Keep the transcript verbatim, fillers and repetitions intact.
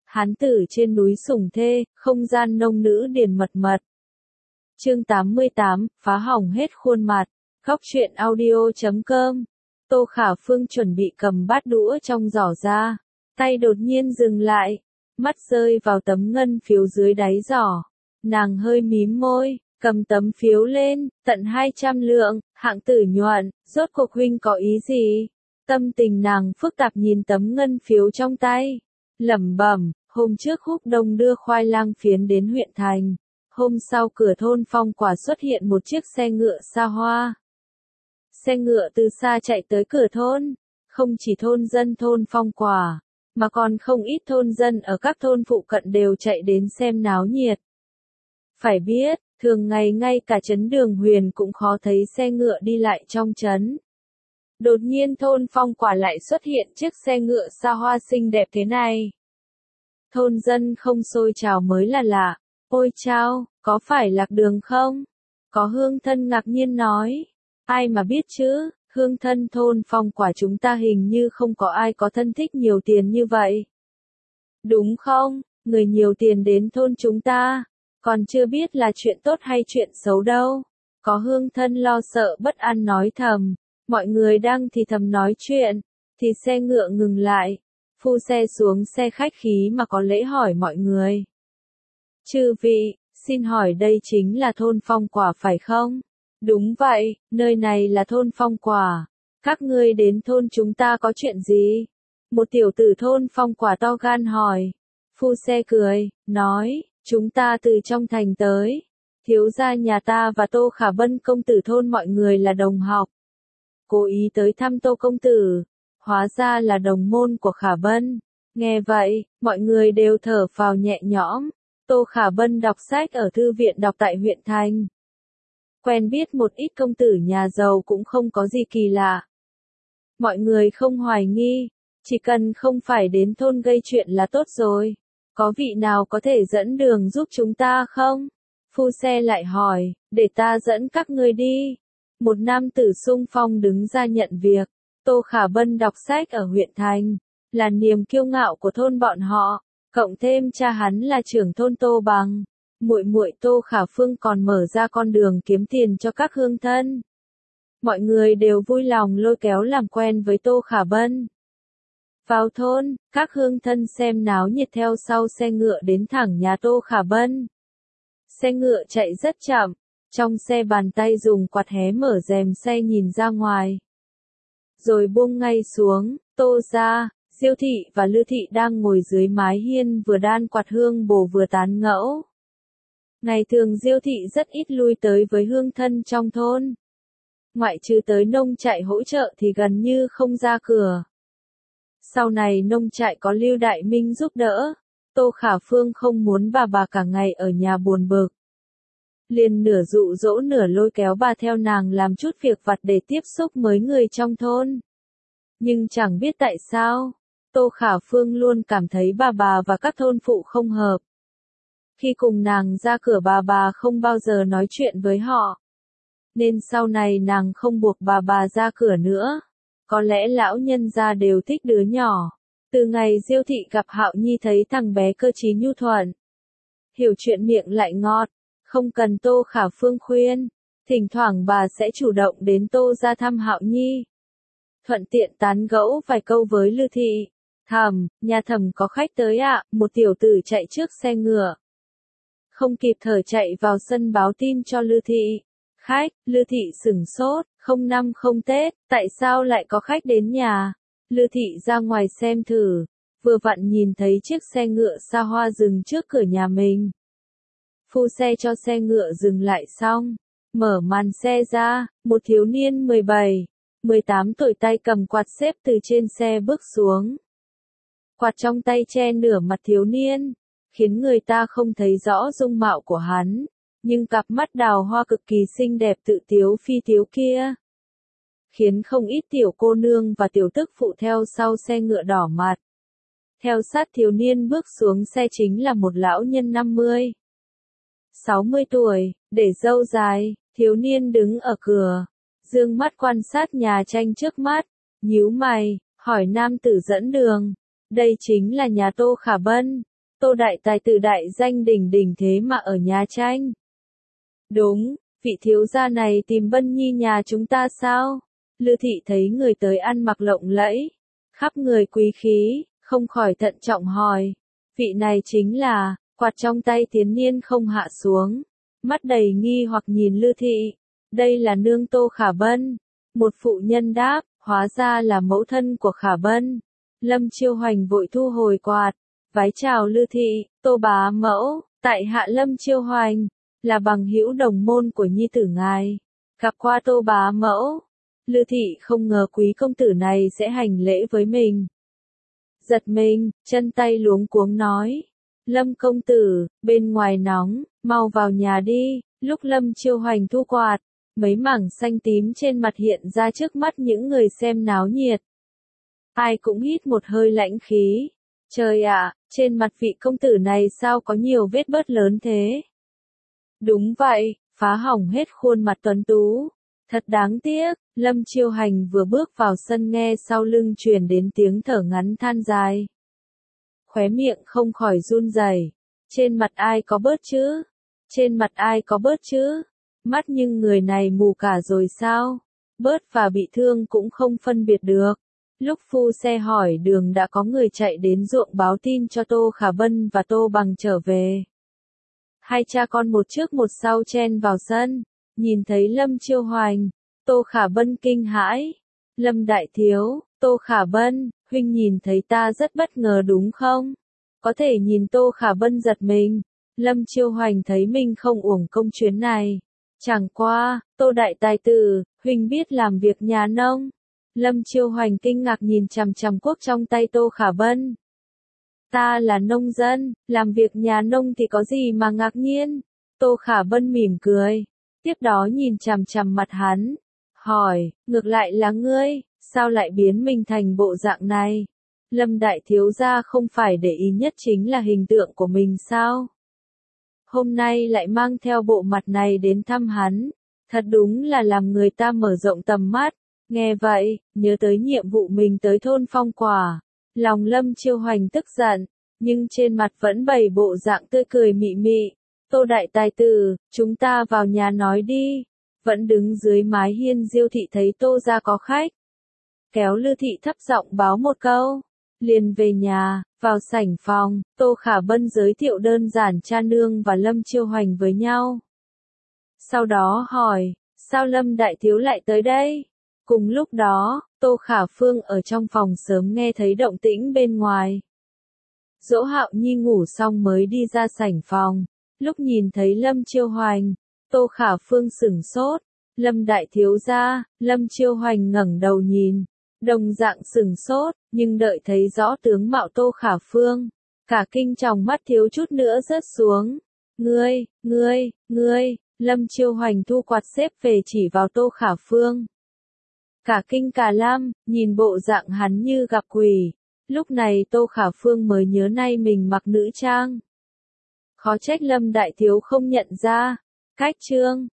Hán tử trên núi sủng thê, không gian nông nữ điền mật mật. Chương tám mươi tám, phá hỏng hết khuôn mặt. Góc truyện audio chấm com. Tô Khả Phương chuẩn bị cầm bát đũa trong giỏ ra, tay đột nhiên dừng lại, mắt rơi vào tấm ngân phiếu dưới đáy giỏ. Nàng hơi mím môi, cầm tấm phiếu lên, tận hai trăm lượng, hạng tử nhuận, rốt cuộc huynh có ý gì? Tâm tình nàng phức tạp nhìn tấm ngân phiếu trong tay, lẩm bẩm, hôm trước Húc Đông đưa khoai lang phiến đến huyện thành, hôm sau cửa thôn Phong Quả xuất hiện một chiếc xe ngựa xa hoa. Xe ngựa từ xa chạy tới cửa thôn, không chỉ thôn dân thôn Phong Quả, mà còn không ít thôn dân ở các thôn phụ cận đều chạy đến xem náo nhiệt. Phải biết, thường ngày ngay cả trấn Đường Huyền cũng khó thấy xe ngựa đi lại trong trấn. Đột nhiên thôn Phong Quả lại xuất hiện chiếc xe ngựa xa hoa xinh đẹp thế này. Thôn dân không xôi chào mới là lạ. Ôi chao, có phải lạc đường không? Có hương thân ngạc nhiên nói. Ai mà biết chứ, hương thân thôn Phong Quả chúng ta hình như không có ai có thân thích nhiều tiền như vậy. Đúng không, người nhiều tiền đến thôn chúng ta, còn chưa biết là chuyện tốt hay chuyện xấu đâu. Có hương thân lo sợ bất an nói thầm, mọi người đang thì thầm nói chuyện, thì xe ngựa ngừng lại. Phu xe xuống xe khách khí mà có lễ hỏi mọi người. Chư vị, xin hỏi đây chính là thôn Phong Quả phải không? Đúng vậy, nơi này là thôn Phong Quả. Các ngươi đến thôn chúng ta có chuyện gì? Một tiểu tử thôn Phong Quả to gan hỏi. Phu xe cười, nói, chúng ta từ trong thành tới. Thiếu gia nhà ta và Tô Khả Bân công tử thôn mọi người là đồng học. Cố ý tới thăm Tô công tử. Hóa ra là đồng môn của Khả Bân. Nghe vậy, mọi người đều thở phào nhẹ nhõm. Tô Khả Bân đọc sách ở thư viện đọc tại huyện thành. Quen biết một ít công tử nhà giàu cũng không có gì kỳ lạ. Mọi người không hoài nghi, chỉ cần không phải đến thôn gây chuyện là tốt rồi. Có vị nào có thể dẫn đường giúp chúng ta không? Phu xe lại hỏi, để ta dẫn các ngươi đi. Một nam tử xung phong đứng ra nhận việc. Tô Khả Bân đọc sách ở huyện thành, là niềm kiêu ngạo của thôn bọn họ, cộng thêm cha hắn là trưởng thôn Tô Bằng, muội muội Tô Khả Phương còn mở ra con đường kiếm tiền cho các hương thân. Mọi người đều vui lòng lôi kéo làm quen với Tô Khả Bân. Vào thôn, các hương thân xem náo nhiệt theo sau xe ngựa đến thẳng nhà Tô Khả Bân. Xe ngựa chạy rất chậm, trong xe bàn tay dùng quạt hé mở rèm xe nhìn ra ngoài. Rồi buông ngay xuống, Tô gia, Diêu thị và Lư thị đang ngồi dưới mái hiên vừa đan quạt hương bồ vừa tán ngẫu. Ngày thường Diêu thị rất ít lui tới với hương thân trong thôn. Ngoại trừ tới nông trại hỗ trợ thì gần như không ra cửa. Sau này nông trại có Lưu Đại Minh giúp đỡ, Tô Khả Phương không muốn bà bà cả ngày ở nhà buồn bực. Liền nửa dụ dỗ nửa lôi kéo bà theo nàng làm chút việc vặt để tiếp xúc với người trong thôn. Nhưng chẳng biết tại sao, Tô Khả Phương luôn cảm thấy bà bà và các thôn phụ không hợp. Khi cùng nàng ra cửa bà bà không bao giờ nói chuyện với họ. Nên sau này nàng không buộc bà bà ra cửa nữa. Có lẽ lão nhân gia đều thích đứa nhỏ. Từ ngày Diêu thị gặp Hạo Nhi thấy thằng bé cơ trí nhu thuận. Hiểu chuyện miệng lại ngọt. Không cần Tô Khả Phương khuyên, thỉnh thoảng bà sẽ chủ động đến Tô ra thăm Hạo Nhi. Thuận tiện tán gẫu vài câu với Lư thị. Thầm, nhà thầm có khách tới ạ, à, một tiểu tử chạy trước xe ngựa. Không kịp thở chạy vào sân báo tin cho Lư thị. Khách, Lư thị sửng sốt, không năm không Tết, tại sao lại có khách đến nhà? Lư thị ra ngoài xem thử, vừa vặn nhìn thấy chiếc xe ngựa xa hoa dừng trước cửa nhà mình. Phu xe cho xe ngựa dừng lại xong, mở màn xe ra, một thiếu niên mười bảy, mười tám tuổi tay cầm quạt xếp từ trên xe bước xuống. Quạt trong tay che nửa mặt thiếu niên, khiến người ta không thấy rõ dung mạo của hắn, nhưng cặp mắt đào hoa cực kỳ xinh đẹp tự tiếu phi tiếu kia, khiến không ít tiểu cô nương và tiểu tức phụ theo sau xe ngựa đỏ mặt. Theo sát thiếu niên bước xuống xe chính là một lão nhân năm mươi. sáu mươi tuổi, để râu dài, thiếu niên đứng ở cửa, dương mắt quan sát nhà tranh trước mắt, nhíu mày, hỏi nam tử dẫn đường, đây chính là nhà Tô Khả Bân. Tô đại tài tử đại danh đỉnh đỉnh thế mà ở nhà tranh. Đúng, vị thiếu gia này tìm Bân Nhi nhà chúng ta sao? Lư thị thấy người tới ăn mặc lộng lẫy, khắp người quý khí, không khỏi thận trọng hỏi. Vị này chính là, quạt trong tay Tiến Niên không hạ xuống, mắt đầy nghi hoặc nhìn Lư thị. Đây là nương Tô Khả Bân. Một phụ nhân đáp, hóa ra là mẫu thân của Khả Bân. Lâm Chiêu Hoành vội thu hồi quạt, vái chào Lư thị, Tô bá mẫu, tại hạ Lâm Chiêu Hoành, là bằng hữu đồng môn của nhi tử ngài. Gặp qua Tô bá mẫu. Lư thị không ngờ quý công tử này sẽ hành lễ với mình. Giật mình, chân tay luống cuống nói. Lâm công tử, bên ngoài nóng, mau vào nhà đi. Lúc Lâm Chiêu Hoành thu quạt, mấy mảng xanh tím trên mặt hiện ra trước mắt những người xem náo nhiệt. Ai cũng hít một hơi lãnh khí. Trời ạ, trên mặt vị công tử này sao có nhiều vết bớt lớn thế? Đúng vậy, phá hỏng hết khuôn mặt tuấn tú. Thật đáng tiếc, Lâm Chiêu Hành vừa bước vào sân nghe sau lưng truyền đến tiếng thở ngắn than dài. Khóe miệng không khỏi run rẩy. Trên mặt ai có bớt chứ? Trên mặt ai có bớt chứ? Mắt nhưng người này mù cả rồi sao? Bớt và bị thương cũng không phân biệt được. Lúc phu xe hỏi đường đã có người chạy đến ruộng báo tin cho Tô Khả Bân và Tô Bằng trở về. Hai cha con một trước một sau chen vào sân, nhìn thấy Lâm Chiêu Hoành, Tô Khả Bân kinh hãi. Lâm đại thiếu, Tô Khả Bân, huynh nhìn thấy ta rất bất ngờ đúng không? Có thể nhìn Tô Khả Bân giật mình. Lâm Chiêu Hoành thấy mình không uổng công chuyến này. Chẳng qua, Tô đại tài tử, huynh biết làm việc nhà nông. Lâm Chiêu Hoành kinh ngạc nhìn chằm chằm cuốc trong tay Tô Khả Bân. Ta là nông dân, làm việc nhà nông thì có gì mà ngạc nhiên? Tô Khả Bân mỉm cười, tiếp đó nhìn chằm chằm mặt hắn, hỏi, ngược lại là ngươi, sao lại biến mình thành bộ dạng này? Lâm đại thiếu gia không phải để ý nhất chính là hình tượng của mình sao? Hôm nay lại mang theo bộ mặt này đến thăm hắn, thật đúng là làm người ta mở rộng tầm mắt. Nghe vậy, nhớ tới nhiệm vụ mình tới thôn Phong Quả, lòng Lâm Chiêu Hoành tức giận, nhưng trên mặt vẫn bày bộ dạng tươi cười mị mị. Tô đại tài tử, chúng ta vào nhà nói đi. Vẫn đứng dưới mái hiên Diêu thị thấy Tô gia có khách, kéo Lư thị thấp giọng báo một câu, liền về nhà. Vào sảnh phòng, Tô Khả Bân giới thiệu đơn giản cha nương và Lâm Chiêu Hoành với nhau. Sau đó hỏi, sao Lâm đại thiếu lại tới đây? Cùng lúc đó, Tô Khả Phương ở trong phòng sớm nghe thấy động tĩnh bên ngoài. Dỗ Hạo Nhi ngủ xong mới đi ra sảnh phòng, lúc nhìn thấy Lâm Chiêu Hoành, Tô Khả Phương sửng sốt. Lâm đại thiếu gia. Lâm Chiêu Hoành ngẩng đầu nhìn, đồng dạng sửng sốt, nhưng đợi thấy rõ tướng mạo Tô Khả Phương, cả kinh tròng mắt thiếu chút nữa rớt xuống. Ngươi, ngươi, ngươi, Lâm Chiêu Hoành thu quạt xếp về chỉ vào Tô Khả Phương. Cả kinh cả lam, nhìn bộ dạng hắn như gặp quỷ. Lúc này Tô Khả Phương mới nhớ nay mình mặc nữ trang. Khó trách Lâm đại thiếu không nhận ra. Cách chương